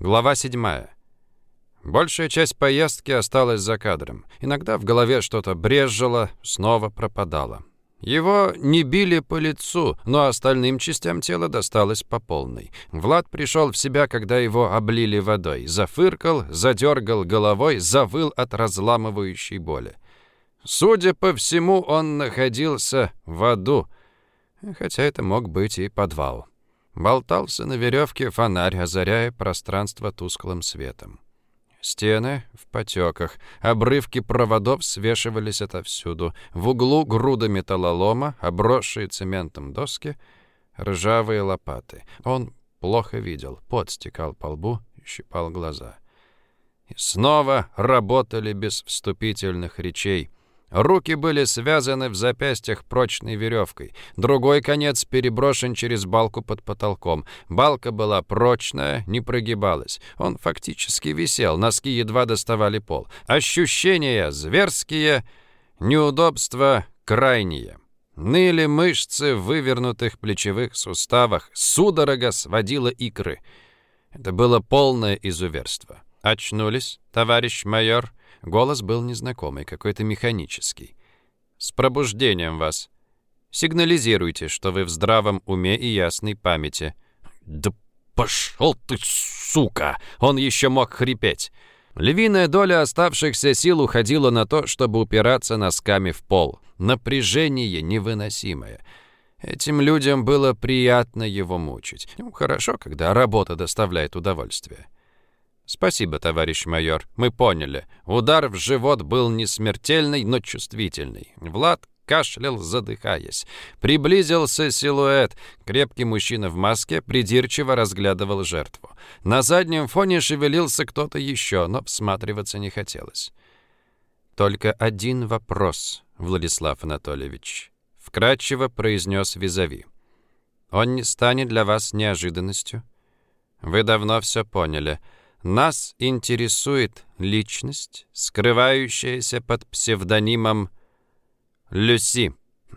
Глава 7. Большая часть поездки осталась за кадром. Иногда в голове что-то брезжило, снова пропадало. Его не били по лицу, но остальным частям тела досталось по полной. Влад пришел в себя, когда его облили водой. Зафыркал, задергал головой, завыл от разламывающей боли. Судя по всему, он находился в аду, хотя это мог быть и подвал. Болтался на веревке фонарь, озаряя пространство тусклым светом. Стены в потеках, обрывки проводов свешивались отовсюду. В углу груда металлолома, обросшие цементом доски, ржавые лопаты. Он плохо видел, пот стекал по лбу и щипал глаза. И снова работали без вступительных речей. Руки были связаны в запястьях прочной веревкой. Другой конец переброшен через балку под потолком. Балка была прочная, не прогибалась. Он фактически висел, носки едва доставали пол. Ощущения зверские, неудобства крайние. Ныли мышцы в вывернутых плечевых суставах, судорога сводила икры. Это было полное изуверство. «Очнулись, товарищ майор?» Голос был незнакомый, какой-то механический. «С пробуждением вас. Сигнализируйте, что вы в здравом уме и ясной памяти». «Да пошел ты, сука!» Он еще мог хрипеть. Львиная доля оставшихся сил уходила на то, чтобы упираться носками в пол. Напряжение невыносимое. Этим людям было приятно его мучить. Хорошо, когда работа доставляет удовольствие. «Спасибо, товарищ майор, мы поняли. Удар в живот был не смертельный, но чувствительный». Влад кашлял, задыхаясь. Приблизился силуэт. Крепкий мужчина в маске придирчиво разглядывал жертву. На заднем фоне шевелился кто-то еще, но всматриваться не хотелось. «Только один вопрос, Владислав Анатольевич», — вкратчиво произнес визави. «Он не станет для вас неожиданностью? Вы давно все поняли. Нас интересует личность, скрывающаяся под псевдонимом Люси».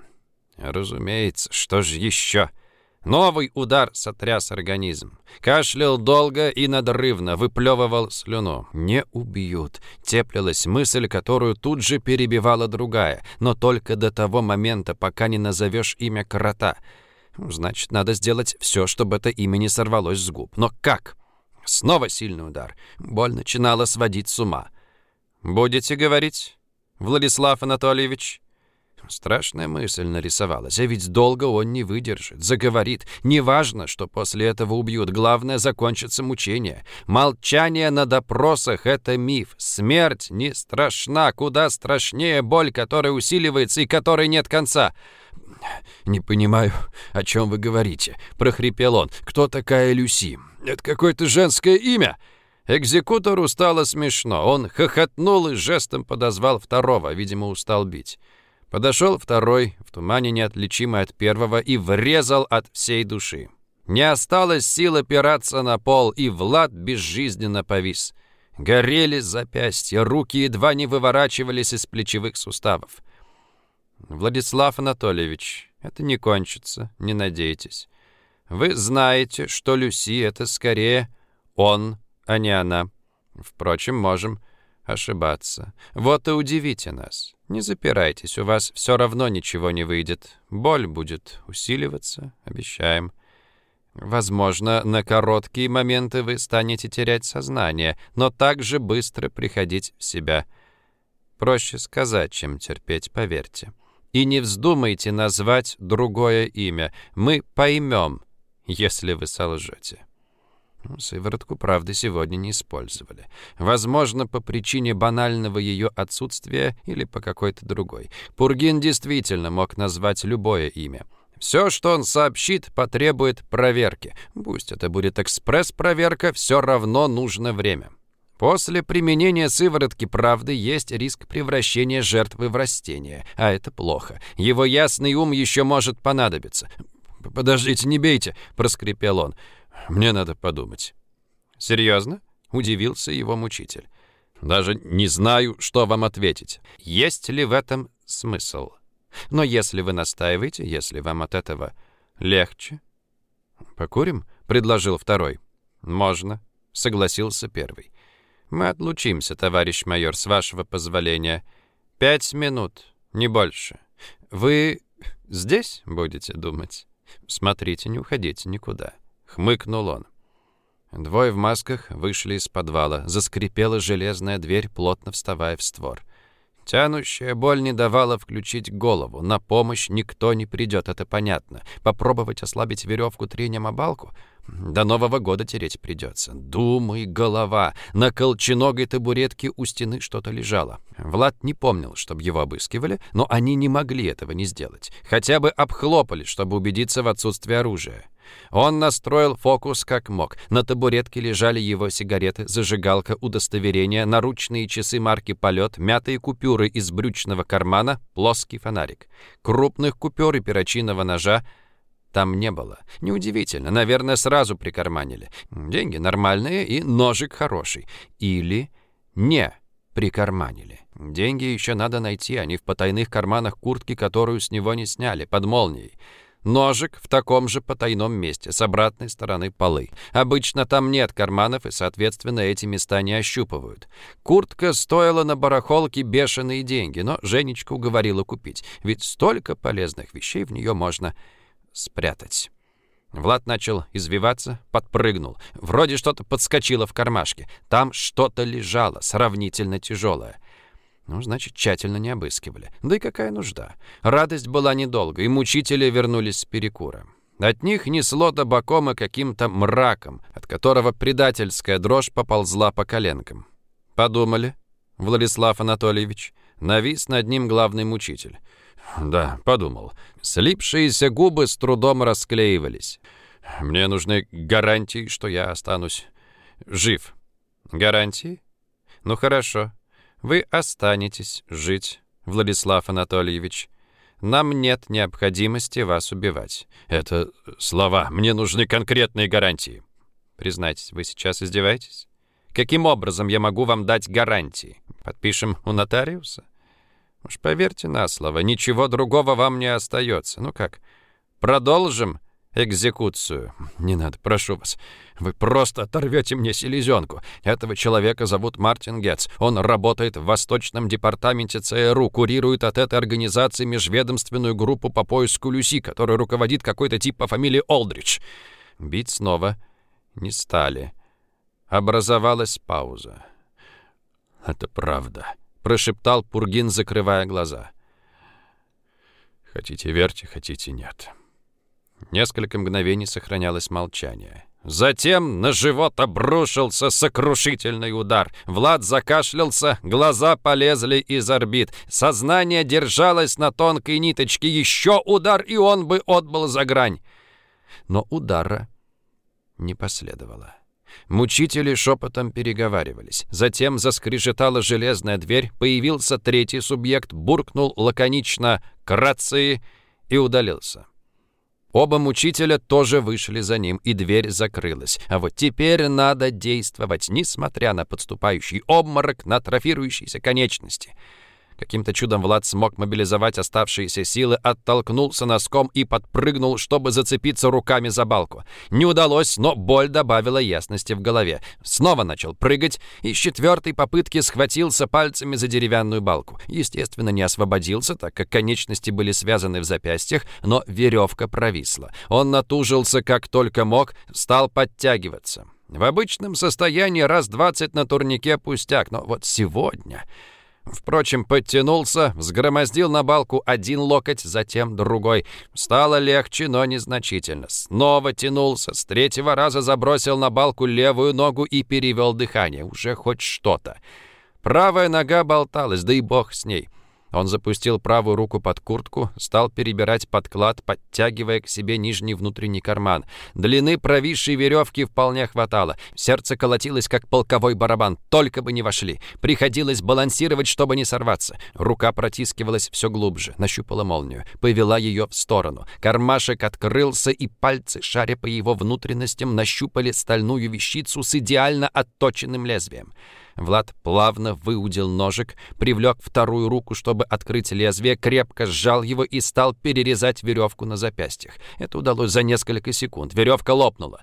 Разумеется, что же еще? Новый удар сотряс организм. Кашлял долго и надрывно, выплевывал слюну. «Не убьют», — теплилась мысль, которую тут же перебивала другая, но только до того момента, пока не назовешь имя крота. Значит, надо сделать все, чтобы это имя не сорвалось с губ. Но как? Снова сильный удар. Боль начинала сводить с ума. «Будете говорить, Владислав Анатольевич?» Страшная мысль нарисовалась, а ведь долго он не выдержит, заговорит. Неважно, что после этого убьют, главное — закончится мучение. Молчание на допросах — это миф. Смерть не страшна, куда страшнее боль, которая усиливается и которой нет конца. «Не понимаю, о чем вы говорите», — прохрипел он. «Кто такая Люси? Это какое-то женское имя?» Экзекутору стало смешно. Он хохотнул и жестом подозвал второго, видимо, устал бить. Подошел второй, в тумане неотличимый от первого, и врезал от всей души. Не осталось сил опираться на пол, и Влад безжизненно повис. Горели запястья, руки едва не выворачивались из плечевых суставов. «Владислав Анатольевич, это не кончится, не надейтесь. Вы знаете, что Люси — это скорее он, а не она. Впрочем, можем ошибаться. Вот и удивите нас. Не запирайтесь, у вас все равно ничего не выйдет. Боль будет усиливаться, обещаем. Возможно, на короткие моменты вы станете терять сознание, но также быстро приходить в себя. Проще сказать, чем терпеть, поверьте. И не вздумайте назвать другое имя. Мы поймем, если вы солжете». Сыворотку правды сегодня не использовали. Возможно, по причине банального ее отсутствия или по какой-то другой. Пургин действительно мог назвать любое имя. Все, что он сообщит, потребует проверки. Пусть это будет экспресс-проверка, все равно нужно время. После применения сыворотки правды есть риск превращения жертвы в растение, а это плохо. Его ясный ум еще может понадобиться. «Подождите, не бейте», — проскрипел он. «Мне надо подумать». «Серьезно?» — удивился его мучитель. «Даже не знаю, что вам ответить. Есть ли в этом смысл? Но если вы настаиваете, если вам от этого легче...» «Покурим?» — предложил второй. «Можно. согласился первый. «Мы отлучимся, товарищ майор, с вашего позволения. 5 минут, не больше. Вы здесь будете думать? Смотрите, не уходите никуда», — хмыкнул он. Двое в масках вышли из подвала. Заскрипела железная дверь, плотно вставая в створ. Тянущая боль не давала включить голову. На помощь никто не придет, это понятно. Попробовать ослабить веревку трением о балку? До Нового года тереть придется. Думай, голова. На колченогой табуретке у стены что-то лежало. Влад не помнил, чтобы его обыскивали, но они не могли этого не сделать. Хотя бы обхлопали, чтобы убедиться в отсутствии оружия. Он настроил фокус как мог. На табуретке лежали его сигареты, зажигалка, удостоверение, наручные часы марки «Полет», мятые купюры из брючного кармана, плоский фонарик. Крупных купюр и перочинного ножа там не было. Неудивительно, наверное, сразу прикарманили. Деньги нормальные и ножик хороший. Или не прикарманили. Деньги еще надо найти, они в потайных карманах куртки, которую с него не сняли, под молнией. Ножик в таком же потайном месте, с обратной стороны полы. Обычно там нет карманов, и, соответственно, эти места не ощупывают. Куртка стоила на барахолке бешеные деньги, но Женечка уговорила купить, ведь столько полезных вещей в нее можно спрятать. Влад начал извиваться, подпрыгнул. Вроде что-то подскочило в кармашке. Там что-то лежало, сравнительно тяжелое. Ну, значит, тщательно не обыскивали. Да и какая нужда? Радость была недолго, и мучители вернулись с перекура. От них несло табаком и каким-то мраком, от которого предательская дрожь поползла по коленкам. «Подумали, Владислав Анатольевич?» Навис над ним главный мучитель. «Да, подумал». Слипшиеся губы с трудом расклеивались. «Мне нужны гарантии, что я останусь жив». «Гарантии? Ну, хорошо. Вы останетесь жить, Владислав Анатольевич. Нам нет необходимости вас убивать». «Это слова. Мне нужны конкретные гарантии». «Признайтесь, вы сейчас издеваетесь? Каким образом я могу вам дать гарантии? Подпишем у нотариуса? Уж поверьте на слово, ничего другого вам не остается. Ну как, продолжим экзекуцию?» «Не надо, прошу вас. Вы просто оторвете мне селезенку. Этого человека зовут Мартин Гетц. Он работает в Восточном департаменте ЦРУ, курирует от этой организации межведомственную группу по поиску Люси, которую руководит какой-то тип по фамилии Олдридж». Бить снова не стали. Образовалась пауза. «Это правда», — прошептал Пургин, закрывая глаза. «Хотите верьте, хотите нет». Несколько мгновений сохранялось молчание. Затем на живот обрушился сокрушительный удар. Влад закашлялся, глаза полезли из орбит. Сознание держалось на тонкой ниточке. Еще удар, и он бы отбыл за грань. Но удара не последовало. Мучители шепотом переговаривались. Затем заскрежетала железная дверь, появился третий субъект, буркнул лаконично «к рации» и удалился. Оба мучителя тоже вышли за ним, и дверь закрылась. А вот теперь надо действовать, несмотря на подступающий обморок, на атрофирующиеся конечности. Каким-то чудом Влад смог мобилизовать оставшиеся силы, оттолкнулся носком и подпрыгнул, чтобы зацепиться руками за балку. Не удалось, но боль добавила ясности в голове. Снова начал прыгать и с четвертой попытки схватился пальцами за деревянную балку. Естественно, не освободился, так как конечности были связаны в запястьях, но веревка провисла. Он натужился как только мог, стал подтягиваться. В обычном состоянии раз 20 на турнике пустяк, но вот сегодня... Впрочем, подтянулся, взгромоздил на балку один локоть, затем другой. Стало легче, но незначительно. Снова тянулся, с третьего раза забросил на балку левую ногу и перевел дыхание. Уже хоть что-то. Правая нога болталась, да и бог с ней. Он запустил правую руку под куртку, стал перебирать подклад, подтягивая к себе нижний внутренний карман. Длины провисшей веревки вполне хватало. Сердце колотилось, как полковой барабан. Только бы не вошли. Приходилось балансировать, чтобы не сорваться. Рука протискивалась все глубже, нащупала молнию, повела ее в сторону. Кармашек открылся, и пальцы, шаря по его внутренностям, нащупали стальную вещицу с идеально отточенным лезвием. Влад плавно выудил ножик, привлек вторую руку, чтобы открыть лезвие, крепко сжал его и стал перерезать веревку на запястьях. Это удалось за несколько секунд. Веревка лопнула.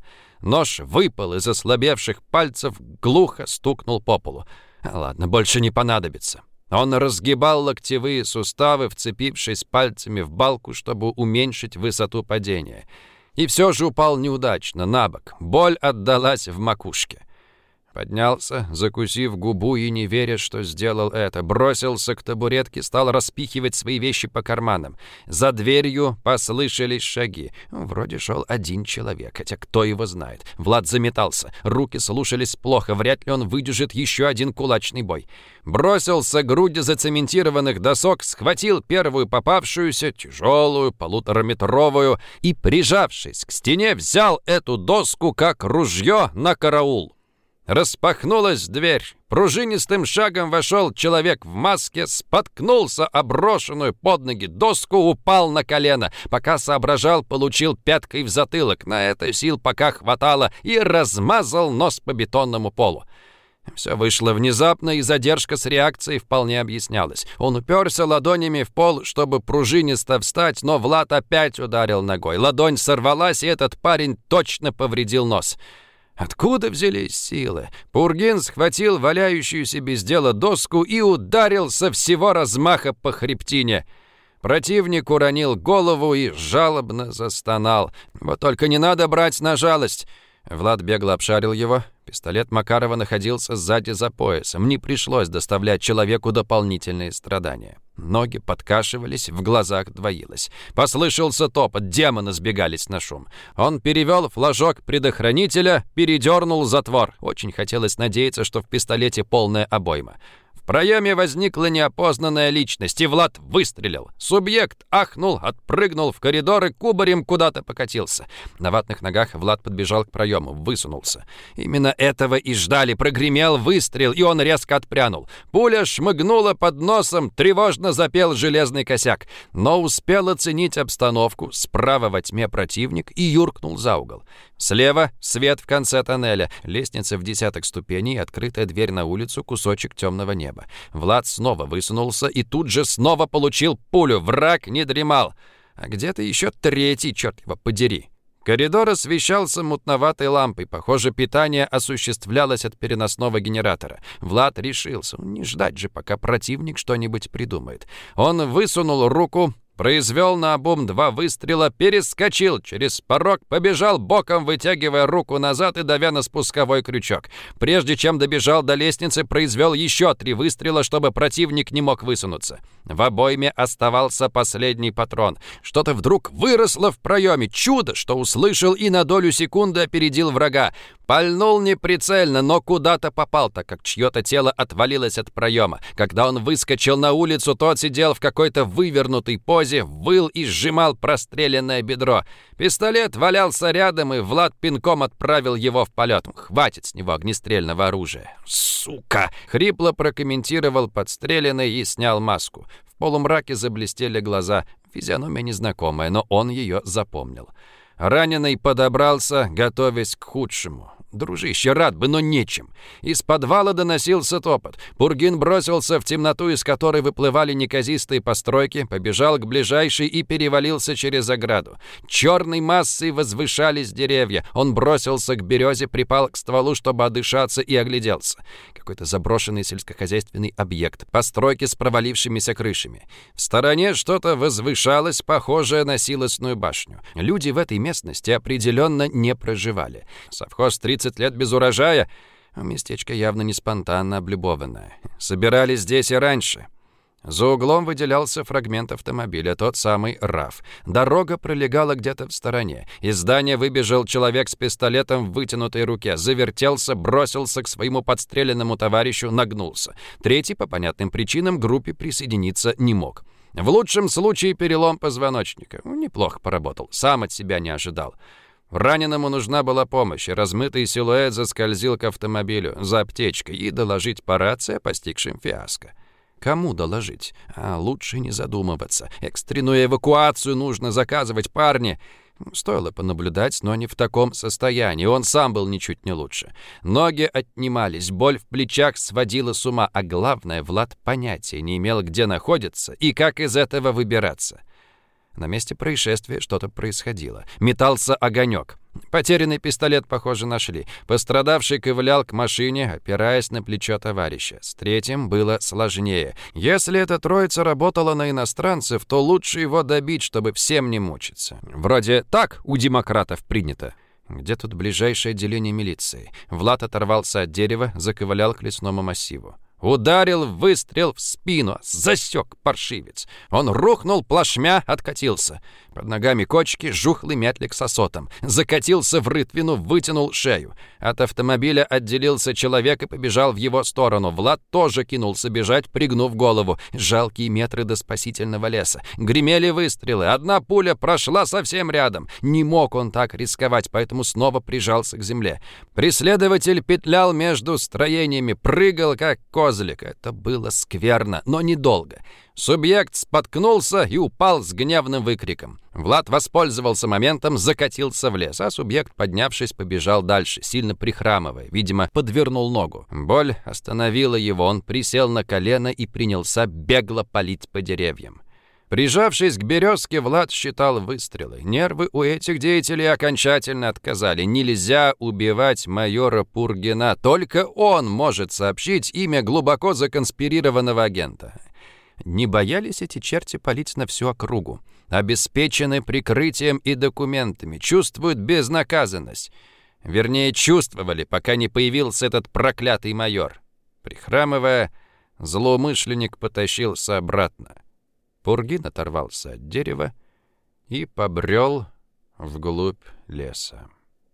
Нож выпал из ослабевших пальцев, глухо стукнул по полу. Ладно, больше не понадобится. Он разгибал локтевые суставы, вцепившись пальцами в балку, чтобы уменьшить высоту падения. И все же упал неудачно, на бок. Боль отдалась в макушке. Поднялся, закусив губу и не веря, что сделал это. Бросился к табуретке, стал распихивать свои вещи по карманам. За дверью послышались шаги. Вроде шел один человек, хотя кто его знает. Влад заметался. Руки слушались плохо. Вряд ли он выдержит еще один кулачный бой. Бросился к груди зацементированных досок, схватил первую попавшуюся, тяжелую, 1,5-метровую, и, прижавшись к стене, взял эту доску как ружье на караул. Распахнулась дверь. Пружинистым шагом вошел человек в маске, споткнулся о брошенную под ноги доску, упал на колено. Пока соображал, получил пяткой в затылок. На это сил пока хватало, и размазал нос по бетонному полу. Все вышло внезапно, и задержка с реакцией вполне объяснялась. Он уперся ладонями в пол, чтобы пружинисто встать, но Влад опять ударил ногой. Ладонь сорвалась, и этот парень точно повредил нос. Откуда взялись силы? Пургин схватил валяющуюся без дела доску и ударил со всего размаха по хребтине. Противник уронил голову и жалобно застонал. Вот только не надо брать на жалость. Влад бегло обшарил его. Пистолет Макарова находился сзади за поясом. Не пришлось доставлять человеку дополнительные страдания. Ноги подкашивались, в глазах двоилось. Послышался топот, демоны сбегались на шум. Он перевел флажок предохранителя, передернул затвор. Очень хотелось надеяться, что в пистолете полная обойма. В проеме возникла неопознанная личность, и Влад выстрелил. Субъект ахнул, отпрыгнул в коридор и кубарем куда-то покатился. На ватных ногах Влад подбежал к проему, высунулся. Именно этого и ждали. Прогремел выстрел, и он резко отпрянул. Пуля шмыгнула под носом, тревожно запел железный косяк. Но успел оценить обстановку. Справа во тьме противник и юркнул за угол. Слева свет в конце тоннеля, лестница в 10 ступеней, открытая дверь на улицу, кусочек темного неба. Влад снова высунулся и тут же снова получил пулю. Враг не дремал. А где-то еще третий, черт его подери. Коридор освещался мутноватой лампой. Похоже, питание осуществлялось от переносного генератора. Влад решился. Не ждать же, пока противник что-нибудь придумает. Он высунул руку, произвел наобум 2 выстрела, перескочил через порог, побежал боком, вытягивая руку назад и давя на спусковой крючок. Прежде чем добежал до лестницы, произвел еще 3 выстрела, чтобы противник не мог высунуться. В обойме оставался последний патрон. Что-то вдруг выросло в проеме. Чудо, что услышал и на долю секунды опередил врага. Пальнул неприцельно, но куда-то попал, так как чье-то тело отвалилось от проема. Когда он выскочил на улицу, тот сидел в какой-то вывернутой позе, выл и сжимал простреленное бедро. Пистолет валялся рядом, и Влад пинком отправил его в полет. Хватит с него огнестрельного оружия. «Сука!» — хрипло прокомментировал подстреленный и снял маску. В полумраке заблестели глаза. Физиономия незнакомая, но он ее запомнил. Раненый подобрался, готовясь к худшему. «Дружище, рад бы, но нечем». Из подвала доносился топот. Пургин бросился в темноту, из которой выплывали неказистые постройки, побежал к ближайшей и перевалился через ограду. Черной массой возвышались деревья. Он бросился к березе, припал к стволу, чтобы отдышаться, и огляделся. Какой-то заброшенный сельскохозяйственный объект. Постройки с провалившимися крышами. В стороне что-то возвышалось, похожее на силосную башню. Люди в этой местности определенно не проживали. Совхоз 30 лет без урожая. Местечко явно не спонтанно облюбованное. Собирались здесь и раньше. За углом выделялся фрагмент автомобиля, тот самый РАФ. Дорога пролегала где-то в стороне. Из здания выбежал человек с пистолетом в вытянутой руке. Завертелся, бросился к своему подстреленному товарищу, нагнулся. Третий, по понятным причинам, к группе присоединиться не мог. В лучшем случае перелом позвоночника. Неплохо поработал, сам от себя не ожидал. Раненому нужна была помощь, и размытый силуэт заскользил к автомобилю за аптечкой и доложить по рации о постигшем фиаско. Кому доложить? Лучше не задумываться. Экстренную эвакуацию нужно заказывать, парни. Стоило понаблюдать, но не в таком состоянии. Он сам был ничуть не лучше. Ноги отнимались, боль в плечах сводила с ума, а главное, Влад понятия не имел, где находится и как из этого выбираться. На месте происшествия что-то происходило. Метался огонек. Потерянный пистолет, похоже, нашли. Пострадавший ковылял к машине, опираясь на плечо товарища. С третьим было сложнее. Если эта троица работала на иностранцев, то лучше его добить, чтобы всем не мучиться. Вроде так у демократов принято. Где тут ближайшее отделение милиции? Влад оторвался от дерева, заковылял к лесному массиву. Ударил выстрел в спину. Засек паршивец. Он рухнул плашмя, откатился. Под ногами кочки, жухлый мятлик с осотом. Закатился в рытвину, вытянул шею. От автомобиля отделился человек и побежал в его сторону. Влад тоже кинулся бежать, пригнув голову. Жалкие метры до спасительного леса. Гремели выстрелы. Одна пуля прошла совсем рядом. Не мог он так рисковать, поэтому снова прижался к земле. Преследователь петлял между строениями, прыгал как козлик. Это было скверно, но недолго. Субъект споткнулся и упал с гневным выкриком. Влад воспользовался моментом, закатился в лес, а субъект, поднявшись, побежал дальше, сильно прихрамывая. Видимо, подвернул ногу. Боль остановила его, он присел на колено и принялся бегло палить по деревьям. Прижавшись к березке, Влад считал выстрелы. Нервы у этих деятелей окончательно отказали. Нельзя убивать майора Пургина. Только он может сообщить имя глубоко законспирированного агента. Не боялись эти черти палить на всю округу. Обеспечены прикрытием и документами, чувствуют безнаказанность. Вернее, чувствовали, пока не появился этот проклятый майор. Прихрамывая, злоумышленник потащился обратно. Пургин оторвался от дерева и побрел вглубь леса.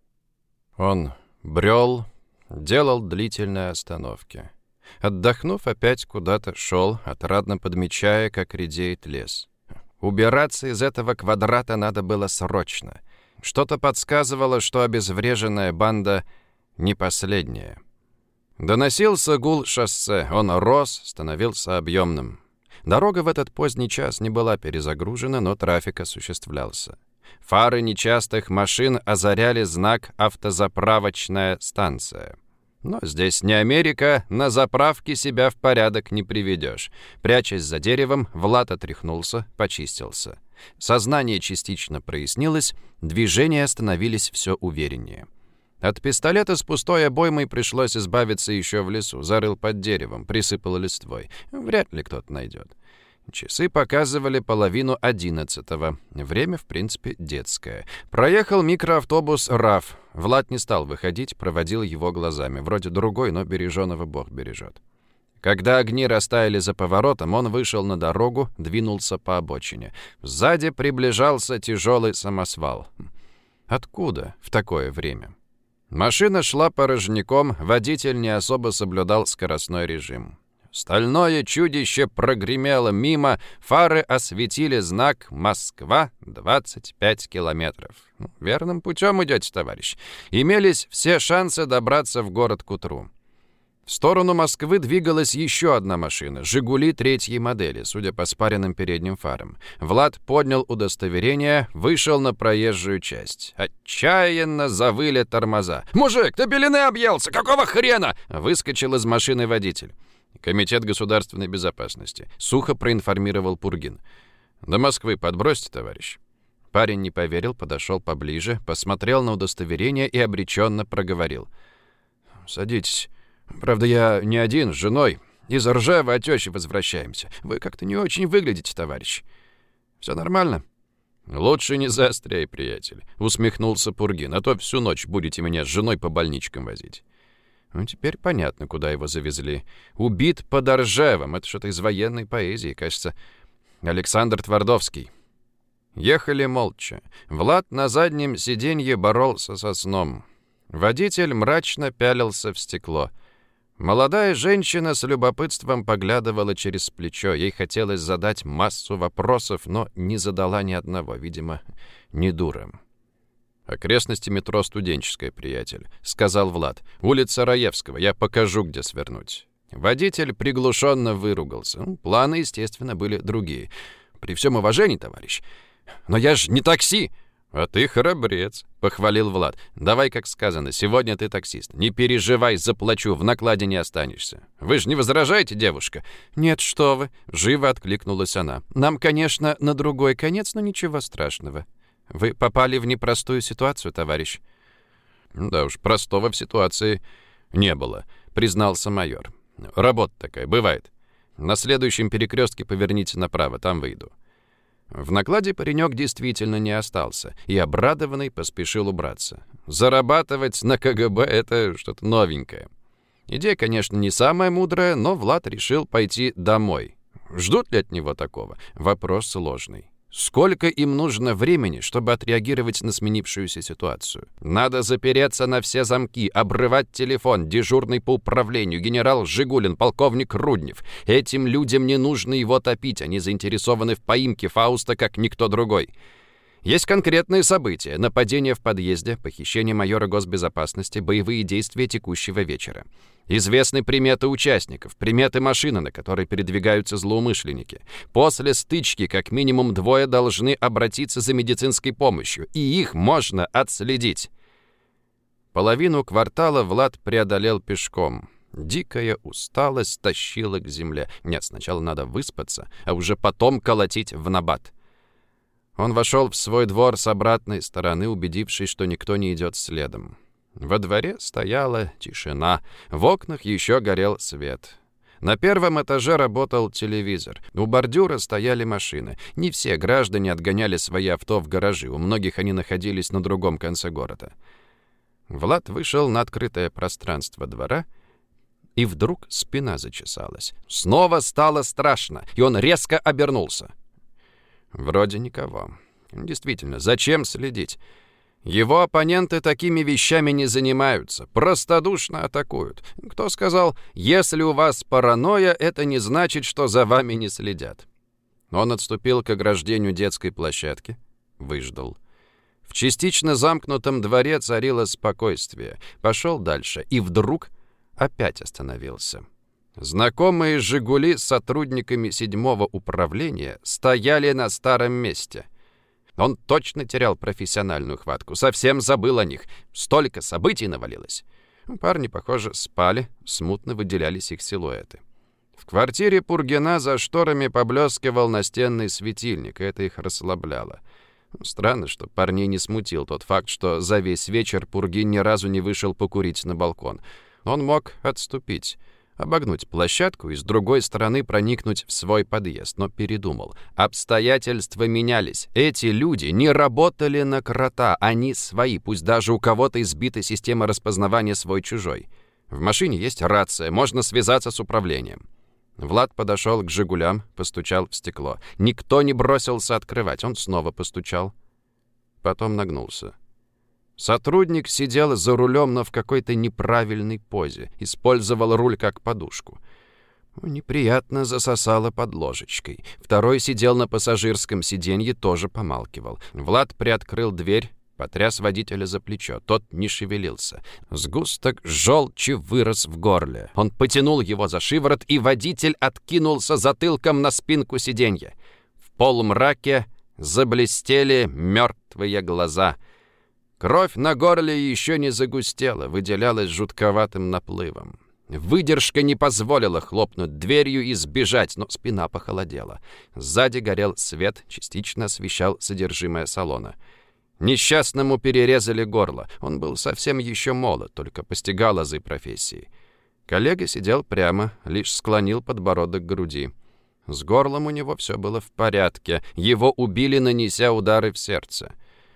Он брел, делал длительные остановки. Отдохнув, опять куда-то шел, отрадно подмечая, как редеет лес. Убираться из этого квадрата надо было срочно. Что-то подсказывало, что обезвреженная банда не последняя. Доносился гул шоссе. Он рос, становился объемным. Дорога в этот поздний час не была перезагружена, но трафик осуществлялся. Фары нечастых машин озаряли знак «Автозаправочная станция». Но здесь не Америка, на заправке себя в порядок не приведешь. Прячась за деревом, Влад отряхнулся, почистился. Сознание частично прояснилось, движения становились все увереннее. От пистолета с пустой обоймой пришлось избавиться еще в лесу. Зарыл под деревом, присыпал листвой. Вряд ли кто-то найдет. Часы показывали 10:30. Время, в принципе, детское. Проехал микроавтобус «РАФ». Влад не стал выходить, проводил его глазами. Вроде другой, но береженого Бог бережет. Когда огни растаяли за поворотом, он вышел на дорогу, двинулся по обочине. Сзади приближался тяжелый самосвал. Откуда в такое время? Машина шла порожняком, водитель не особо соблюдал скоростной режим. Стальное чудище прогремело мимо, фары осветили знак «Москва, 25 километров». Верным путем идете, товарищ. Имелись все шансы добраться в город к утру. В сторону Москвы двигалась еще одна машина, «Жигули» третьей модели, судя по спаренным передним фарам. Влад поднял удостоверение, вышел на проезжую часть. Отчаянно завыли тормоза. «Мужик, ты белины объелся! Какого хрена?» Выскочил из машины водитель. «Комитет государственной безопасности», — сухо проинформировал Пургин. «До Москвы подбросьте, товарищ». Парень не поверил, подошел поближе, посмотрел на удостоверение и обреченно проговорил. «Садитесь. Правда, я не один, с женой. Из Ржева от тещи возвращаемся. Вы как-то не очень выглядите, товарищ. Все нормально?» «Лучше не заостряй, приятель», — усмехнулся Пургин, «а то всю ночь будете меня с женой по больничкам возить». Ну, теперь понятно, куда его завезли. Убит под Ржевом. Это что-то из военной поэзии, кажется. Александр Твардовский. Ехали молча. Влад на заднем сиденье боролся со сном. Водитель мрачно пялился в стекло. Молодая женщина с любопытством поглядывала через плечо. Ей хотелось задать массу вопросов, но не задала ни одного. Видимо, не дура. «Окрестности метро «Студенческая», приятель», — сказал Влад. «Улица Раевского. Я покажу, где свернуть». Водитель приглушенно выругался. Планы, естественно, были другие. «При всем уважении, товарищ. Но я ж не такси!» «А ты храбрец», — похвалил Влад. «Давай, как сказано, сегодня ты таксист. Не переживай, заплачу, в накладе не останешься. Вы же не возражаете, девушка?» «Нет, что вы», — живо откликнулась она. «Нам, конечно, на другой конец, но ничего страшного. Вы попали в непростую ситуацию, товарищ». «Да уж, простого в ситуации не было», — признался майор. «Работа такая, бывает. На следующем перекрестке поверните направо, там выйду». В накладе паренек действительно не остался, и обрадованный поспешил убраться. Зарабатывать на КГБ — это что-то новенькое. Идея, конечно, не самая мудрая, но Влад решил пойти домой. Ждут ли от него такого? Вопрос сложный. Сколько им нужно времени, чтобы отреагировать на сменившуюся ситуацию? Надо запереться на все замки, обрывать телефон, дежурный по управлению, генерал Жигулин, полковник Руднев. Этим людям не нужно его топить, они заинтересованы в поимке Фауста, как никто другой. Есть конкретные события: нападение в подъезде, похищение майора госбезопасности, боевые действия текущего вечера. Известны приметы участников, приметы машины, на которой передвигаются злоумышленники. После стычки как минимум 2 должны обратиться за медицинской помощью, и их можно отследить. Половину квартала Влад преодолел пешком. Дикая усталость тащила к земле. Нет, сначала надо выспаться, а уже потом колотить в набат. Он вошел в свой двор с обратной стороны, убедившись, что никто не идет следом. Во дворе стояла тишина, в окнах еще горел свет. На первом этаже работал телевизор. У бордюра стояли машины. Не все граждане отгоняли свои авто в гаражи, у многих они находились на другом конце города. Влад вышел на открытое пространство двора, и вдруг спина зачесалась. Снова стало страшно, и он резко обернулся. Вроде никого. Действительно, зачем следить? Его оппоненты такими вещами не занимаются, простодушно атакуют. Кто сказал, если у вас паранойя, это не значит, что за вами не следят? Он отступил к ограждению детской площадки, выждал. В частично замкнутом дворе царило спокойствие. Пошел дальше и вдруг опять остановился. Знакомые «Жигули» с сотрудниками 7-го управления стояли на старом месте. Он точно терял профессиональную хватку, совсем забыл о них. Столько событий навалилось. Парни, похоже, спали, смутно выделялись их силуэты. В квартире Пургина за шторами поблескивал настенный светильник, и это их расслабляло. Странно, что парней не смутил тот факт, что за весь вечер Пургин ни разу не вышел покурить на балкон. Он мог отступить, обогнуть площадку и с другой стороны проникнуть в свой подъезд, но передумал. Обстоятельства менялись. Эти люди не работали на крота, они свои, пусть даже у кого-то избита система распознавания свой-чужой. В машине есть рация, можно связаться с управлением. Влад подошел к «Жигулям», постучал в стекло. Никто не бросился открывать, он снова постучал. Потом нагнулся. Сотрудник сидел за рулем, но в какой-то неправильной позе. Использовал руль как подушку. Неприятно засосало под ложечкой. Второй сидел на пассажирском сиденье, тоже помалкивал. Влад приоткрыл дверь, потряс водителя за плечо. Тот не шевелился. Сгусток желчи вырос в горле. Он потянул его за шиворот, и водитель откинулся затылком на спинку сиденья. В полумраке заблестели мертвые глаза. Кровь на горле еще не загустела, выделялась жутковатым наплывом. Выдержка не позволила хлопнуть дверью и сбежать, но спина похолодела. Сзади горел свет, частично освещал содержимое салона. Несчастному перерезали горло. Он был совсем еще молод, только постигал азы профессии. Коллега сидел прямо, лишь склонил подбородок к груди. С горлом у него все было в порядке. Его убили, нанеся удары в сердце.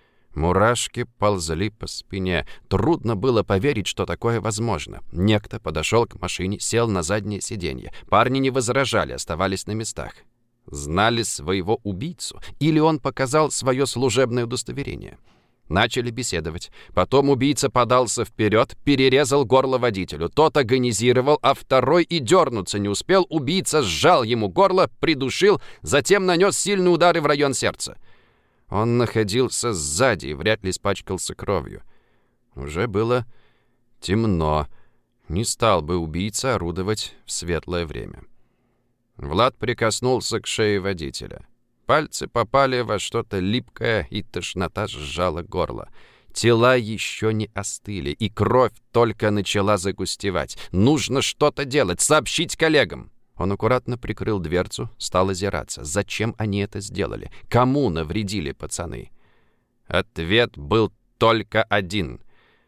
Мурашки ползли по спине. Трудно было поверить, что такое возможно. Некто подошел к машине, сел на заднее сиденье. Парни не возражали, оставались на местах. Знали своего убийцу? Или он показал свое служебное удостоверение? Начали беседовать. Потом убийца подался вперед, перерезал горло водителю. Тот агонизировал, а второй и дернуться не успел. Убийца сжал ему горло, придушил, затем нанес сильные удары в район сердца. Он находился сзади и вряд ли испачкался кровью. Уже было темно. Не стал бы убийца орудовать в светлое время. Влад прикоснулся к шее водителя. Пальцы попали во что-то липкое, и тошнота сжала горло. Тела еще не остыли, и кровь только начала загустевать. Нужно что-то делать, сообщить коллегам. Он аккуратно прикрыл дверцу, стал озираться. Зачем они это сделали? Кому навредили пацаны? Ответ был только один.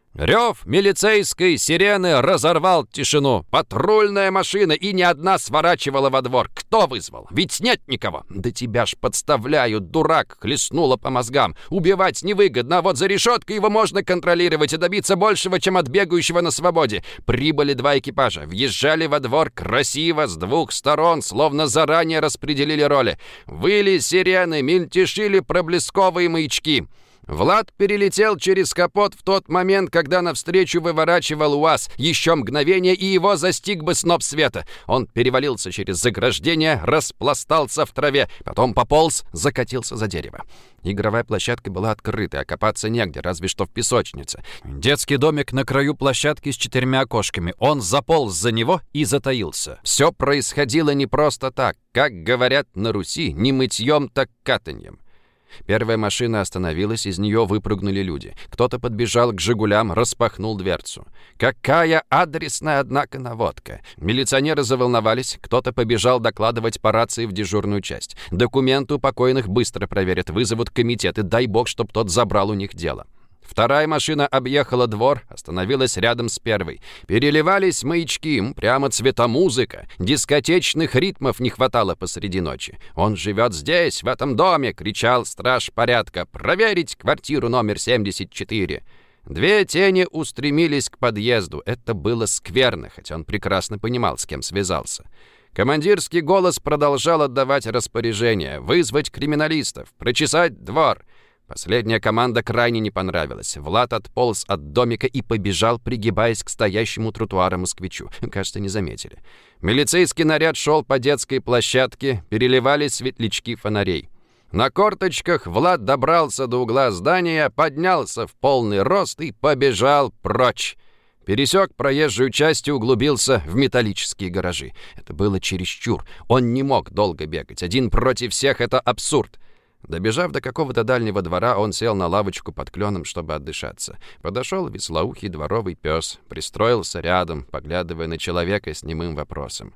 Рев милицейской сирены разорвал тишину. Патрульная машина, и ни одна сворачивала во двор. Кто вызвал? Ведь нет никого. Да тебя ж подставляют, дурак, хлестнуло по мозгам. Убивать невыгодно, а вот за решеткой его можно контролировать и добиться большего, чем от бегающего на свободе. Прибыли 2 экипажа, въезжали во двор красиво с 2 сторон, словно заранее распределили роли. Выли сирены, мельтешили проблесковые маячки. Влад перелетел через капот в тот момент, когда навстречу выворачивал УАЗ. Еще мгновение, и его застиг бы сноп света. Он перевалился через заграждение, распластался в траве, потом пополз, закатился за дерево. Игровая площадка была открыта, а копаться негде, разве что в песочнице. Детский домик на краю площадки с 4 окошками. Он заполз за него и затаился. Все происходило не просто так. Как говорят на Руси, не мытьем, так катаньем. Первая машина остановилась, из нее выпрыгнули люди. Кто-то подбежал к «Жигулям», распахнул дверцу. Какая адресная, однако, наводка. Милиционеры заволновались, кто-то побежал докладывать по рации в дежурную часть. Документы у покойных быстро проверят, вызовут комитет, и дай бог, чтоб тот забрал у них дело. Вторая машина объехала двор, остановилась рядом с первой. Переливались маячки, прямо цветомузыка. Дискотечных ритмов не хватало посреди ночи. «Он живет здесь, в этом доме!» — кричал страж порядка. «Проверить квартиру номер 74!» 2 тени устремились к подъезду. Это было скверно, хотя он прекрасно понимал, с кем связался. Командирский голос продолжал отдавать распоряжения. Вызвать криминалистов, прочесать двор. Последняя команда крайне не понравилась. Влад отполз от домика и побежал, пригибаясь к стоящему тротуару москвичу. Кажется, не заметили. Милицейский наряд шел по детской площадке, переливались светлячки фонарей. На корточках Влад добрался до угла здания, поднялся в полный рост и побежал прочь. Пересек проезжую часть и углубился в металлические гаражи. Это было чересчур. Он не мог долго бегать. Один против всех — это абсурд. Добежав до какого-то дальнего двора, он сел на лавочку под кленом, чтобы отдышаться. Подошел веслоухий дворовый пес, пристроился рядом, поглядывая на человека с немым вопросом.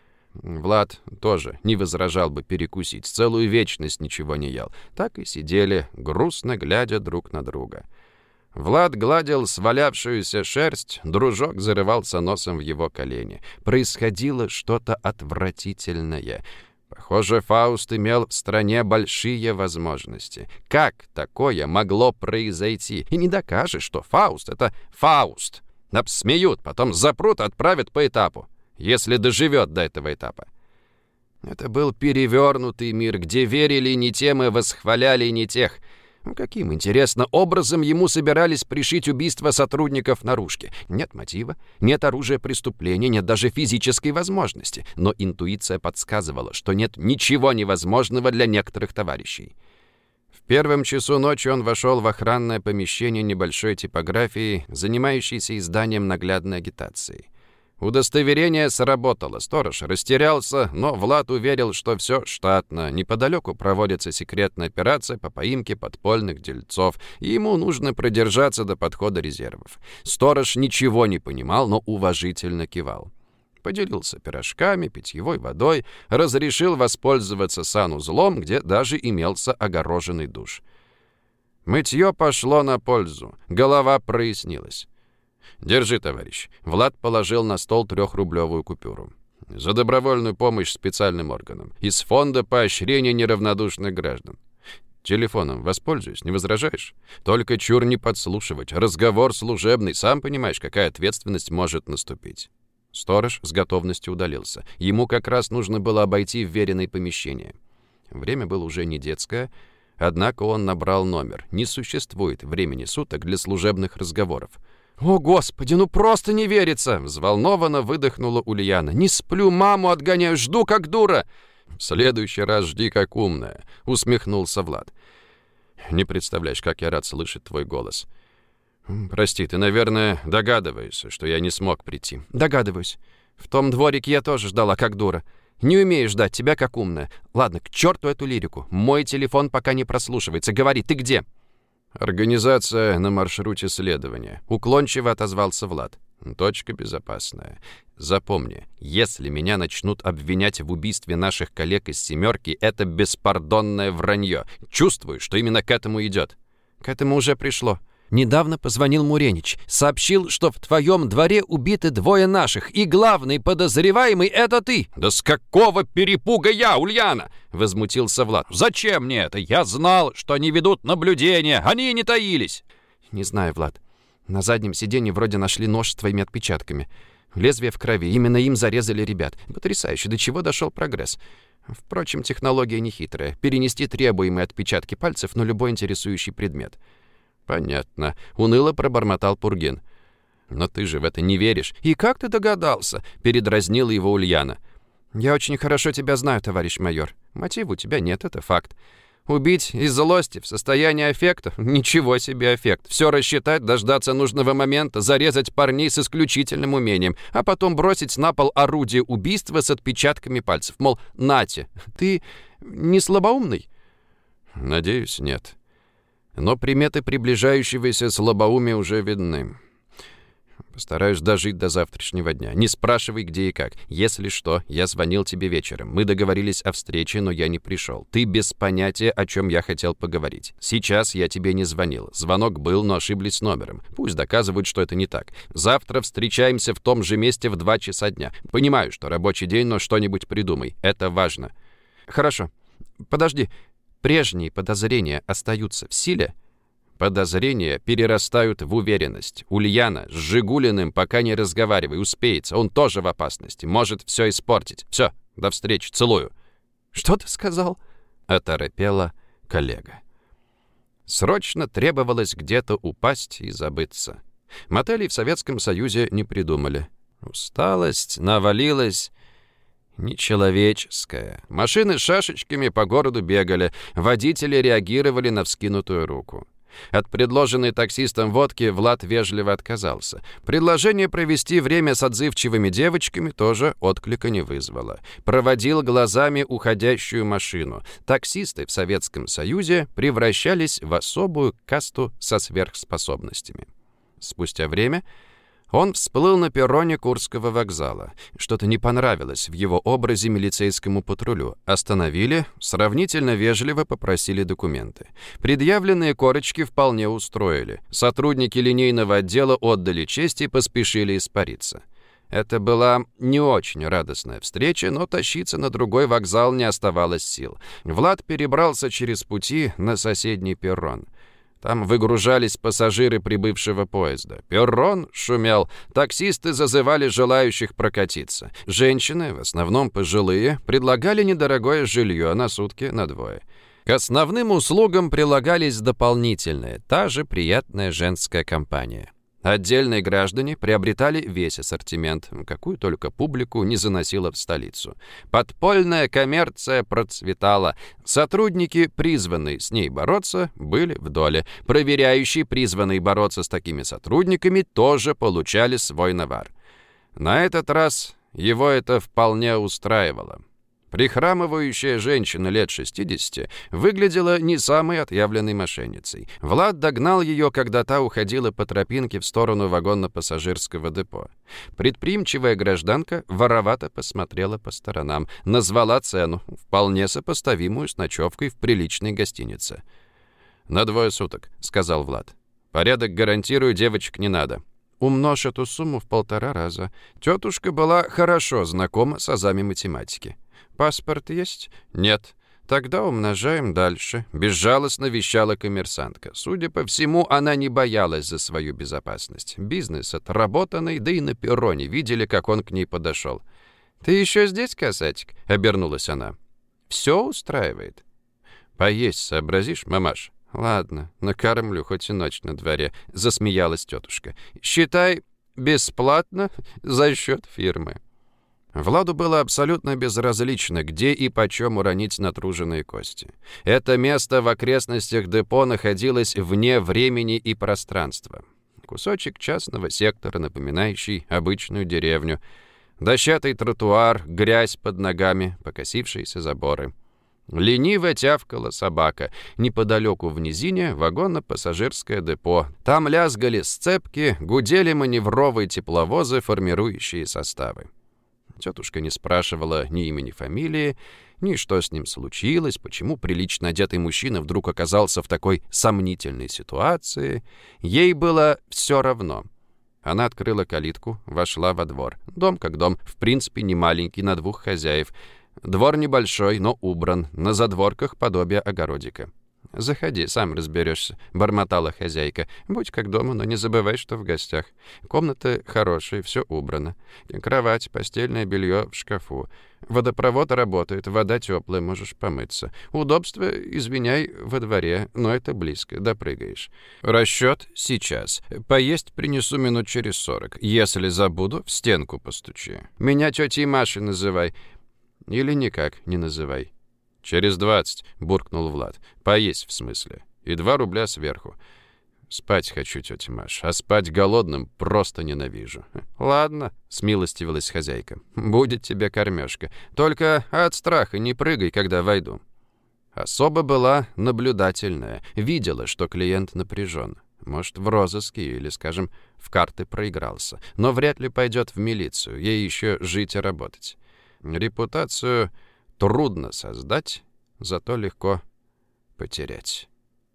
Влад тоже не возражал бы перекусить, целую вечность ничего не ел. Так и сидели, грустно глядя друг на друга. Влад гладил свалявшуюся шерсть, дружок зарывался носом в его колени. Происходило что-то отвратительное. Похоже, Фауст имел в стране большие возможности. Как такое могло произойти? И не докажешь, что Фауст — это Фауст. Обсмеют, потом запрут, отправят по этапу, если доживет до этого этапа. Это был перевернутый мир, где верили не тем и восхваляли не тех. Каким, интересно, образом ему собирались пришить убийство сотрудников наружки? Нет мотива, нет оружия преступления, нет даже физической возможности. Но интуиция подсказывала, что нет ничего невозможного для некоторых товарищей. В первом часу ночи он вошел в охранное помещение небольшой типографии, занимающейся изданием наглядной агитации. Удостоверение сработало. Сторож растерялся, но Влад уверил, что все штатно. Неподалеку проводится секретная операция по поимке подпольных дельцов, и ему нужно продержаться до подхода резервов. Сторож ничего не понимал, но уважительно кивал. Поделился пирожками, питьевой водой, разрешил воспользоваться санузлом, где даже имелся огороженный душ. Мытье пошло на пользу, голова прояснилась. «Держи, товарищ». Влад положил на стол 3-рублевую купюру. «За добровольную помощь специальным органам. Из фонда поощрения неравнодушных граждан. Телефоном воспользуюсь, не возражаешь? Только чур не подслушивать. Разговор служебный. Сам понимаешь, какая ответственность может наступить». Сторож с готовностью удалился. Ему как раз нужно было обойти вверенное помещение. Время было уже не детское, однако он набрал номер. Не существует времени суток для служебных разговоров. «О, Господи, ну просто не верится!» — взволнованно выдохнула Ульяна. «Не сплю, маму отгоняю, жду как дура!» «В следующий раз жди как умная!» — усмехнулся Влад. «Не представляешь, как я рад слышать твой голос. Прости, ты, наверное, догадываешься, что я не смог прийти». «Догадываюсь. В том дворике я тоже ждала как дура. Не умею ждать тебя, как умная. Ладно, к черту эту лирику. Мой телефон пока не прослушивается. Говори, ты где?» «Организация на маршруте следования», — уклончиво отозвался Влад. «Точка безопасная. Запомни, если меня начнут обвинять в убийстве наших коллег из «семерки», это беспардонное вранье. Чувствую, что именно к этому идет». «К этому уже пришло. Недавно позвонил Муренич. Сообщил, что в твоем дворе убиты 2 наших, и главный подозреваемый — это ты». «Да с какого перепуга я, Ульяна?» — возмутился Влад. «Зачем мне это? Я знал, что они ведут наблюдение. Они и не таились». «Не знаю, Влад. На заднем сиденье вроде нашли нож с твоими отпечатками. Лезвие в крови. Именно им зарезали ребят. Потрясающе, до чего дошел прогресс. Впрочем, технология нехитрая. Перенести требуемые отпечатки пальцев на любой интересующий предмет». «Понятно», — уныло пробормотал Пургин. «Но ты же в это не веришь». «И как ты догадался?» — передразнила его Ульяна. «Я очень хорошо тебя знаю, товарищ майор. Мотива у тебя нет, это факт. Убить из злости, в состоянии аффекта? Ничего себе аффект. Все рассчитать, дождаться нужного момента, зарезать парней с исключительным умением, а потом бросить на пол орудие убийства с отпечатками пальцев. Мол, нате, ты не слабоумный?» «Надеюсь, нет. Но приметы приближающегося слабоумия уже видны. Постараюсь дожить до завтрашнего дня. Не спрашивай, где и как. Если что, я звонил тебе вечером. Мы договорились о встрече, но я не пришел. Ты без понятия, о чем я хотел поговорить. Сейчас я тебе не звонил. Звонок был, но ошиблись с номером. Пусть доказывают, что это не так. Завтра встречаемся в том же месте в 2 часа дня. Понимаю, что рабочий день, но что-нибудь придумай. Это важно». «Хорошо. Подожди. Прежние подозрения остаются в силе?» «Подозрения перерастают в уверенность. Ульяна, с Жигулиным пока не разговаривай, успеется. Он тоже в опасности. Может все испортить. Все, до встречи, целую». «Что ты сказал?» — оторопела коллега. Срочно требовалось где-то упасть и забыться. Мотелей в Советском Союзе не придумали. Усталость навалилась нечеловеческая. Машины с шашечками по городу бегали, водители реагировали на вскинутую руку. От предложенной таксистом водки Влад вежливо отказался. Предложение провести время с отзывчивыми девочками тоже отклика не вызвало. Проводил глазами уходящую машину. Таксисты в Советском Союзе превращались в особую касту со сверхспособностями. Спустя время он всплыл на перроне Курского вокзала. Что-то не понравилось в его образе милицейскому патрулю. Остановили, сравнительно вежливо попросили документы. Предъявленные корочки вполне устроили. Сотрудники линейного отдела отдали честь и поспешили испариться. Это была не очень радостная встреча, но тащиться на другой вокзал не оставалось сил. Влад перебрался через пути на соседний перрон. Там выгружались пассажиры прибывшего поезда. Перрон шумел, таксисты зазывали желающих прокатиться. Женщины, в основном пожилые, предлагали недорогое жилье на сутки на 2. К основным услугам прилагались дополнительные, та же приятная женская компания. Отдельные граждане приобретали весь ассортимент, какую только публику не заносило в столицу. Подпольная коммерция процветала. Сотрудники, призванные с ней бороться, были в доле. Проверяющие, призванные бороться с такими сотрудниками, тоже получали свой навар. На этот раз его это вполне устраивало. Прихрамывающая женщина лет 60 выглядела не самой отъявленной мошенницей. Влад догнал ее, когда та уходила по тропинке в сторону вагонно-пассажирского депо. Предприимчивая гражданка воровато посмотрела по сторонам, назвала цену, вполне сопоставимую с ночевкой в приличной гостинице. «На 2 суток», — сказал Влад. «Порядок гарантирую, девочек не надо». Умножь эту сумму в 1,5 раза. Тетушка была хорошо знакома с азами математики. «Паспорт есть?» «Нет». «Тогда умножаем дальше», — безжалостно вещала коммерсантка. Судя по всему, она не боялась за свою безопасность. Бизнес отработанный, да и на перроне видели, как он к ней подошел. «Ты еще здесь, касатик?» — обернулась она. «Все устраивает?» «Поесть сообразишь, мамаш?» «Ладно, накормлю, хоть и ночь на дворе», — засмеялась тетушка. «Считай, бесплатно за счет фирмы». Владу было абсолютно безразлично, где и почем уронить натруженные кости. Это место в окрестностях депо находилось вне времени и пространства. Кусочек частного сектора, напоминающий обычную деревню. Дощатый тротуар, грязь под ногами, покосившиеся заборы. Лениво тявкала собака. Неподалеку в низине вагонно-пассажирское депо. Там лязгали сцепки, гудели маневровые тепловозы, формирующие составы. Тетушка не спрашивала ни имени, фамилии, ни что с ним случилось, почему прилично одетый мужчина вдруг оказался в такой сомнительной ситуации. Ей было все равно. Она открыла калитку, вошла во двор. Дом как дом, в принципе, не маленький, на 2 хозяев. Двор небольшой, но убран, на задворках подобие огородика. «Заходи, сам разберешься», — бормотала хозяйка. «Будь как дома, но не забывай, что в гостях. Комнаты хорошие, все убрано. Кровать, постельное белье в шкафу. Водопровод работает, вода теплая, можешь помыться. Удобство, извиняй, во дворе, но это близко, допрыгаешь. Расчет сейчас. Поесть принесу минут через 40. Если забуду, в стенку постучи. Меня тетей Машей называй. Или никак не называй». «Через 20», — буркнул Влад. «Поесть, в смысле. И 2 рубля сверху. Спать хочу, тетя Маша, а спать голодным просто ненавижу». «Ладно», — смилостивилась хозяйка. «Будет тебе кормежка. Только от страха не прыгай, когда войду». Особа была наблюдательная. Видела, что клиент напряжен. Может, в розыске или, скажем, в карты проигрался. Но вряд ли пойдет в милицию. Ей еще жить и работать. Репутацию трудно создать, зато легко потерять.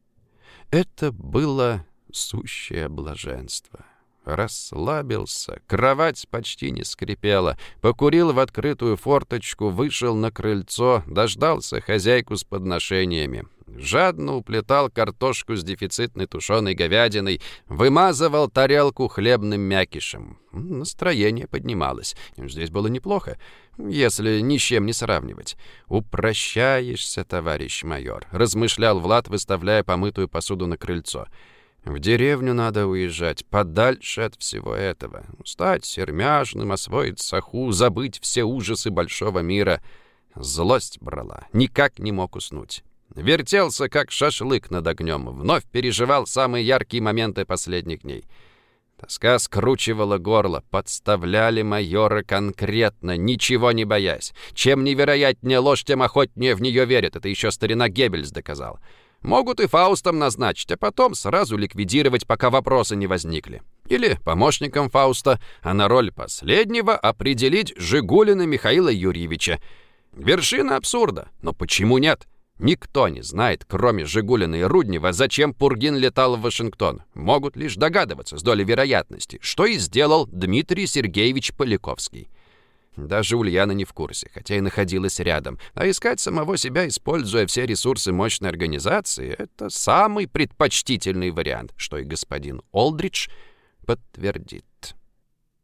Это было сущее блаженство. Расслабился, кровать почти не скрипела, покурил в открытую форточку, вышел на крыльцо, дождался хозяйку с подношениями. Жадно уплетал картошку с дефицитной тушеной говядиной, вымазывал тарелку хлебным мякишем. Настроение поднималось. Здесь было неплохо, если ни с чем не сравнивать. «Упрощаешься, товарищ майор», — размышлял Влад, выставляя помытую посуду на крыльцо. «В деревню надо уезжать, подальше от всего этого. Стать сермяжным, освоить саху, забыть все ужасы большого мира». Злость брала, никак не мог уснуть. Вертелся, как шашлык над огнем, вновь переживал самые яркие моменты последних дней. Тоска скручивала горло, подставляли майора конкретно, ничего не боясь. Чем невероятнее ложь, тем охотнее в нее верят. Это еще старина Геббельс доказал. Могут и Фаустом назначить, а потом сразу ликвидировать, пока вопросы не возникли. Или помощником Фауста, а на роль последнего определить Жигулина Михаила Юрьевича. Вершина абсурда, но почему нет? Никто не знает, кроме Жигулина и Руднева, зачем Пургин летал в Вашингтон. Могут лишь догадываться с долей вероятности, что и сделал Дмитрий Сергеевич Поляковский. Даже Ульяна не в курсе, хотя и находилась рядом. А искать самого себя, используя все ресурсы мощной организации, это самый предпочтительный вариант, что и господин Олдридж подтвердит.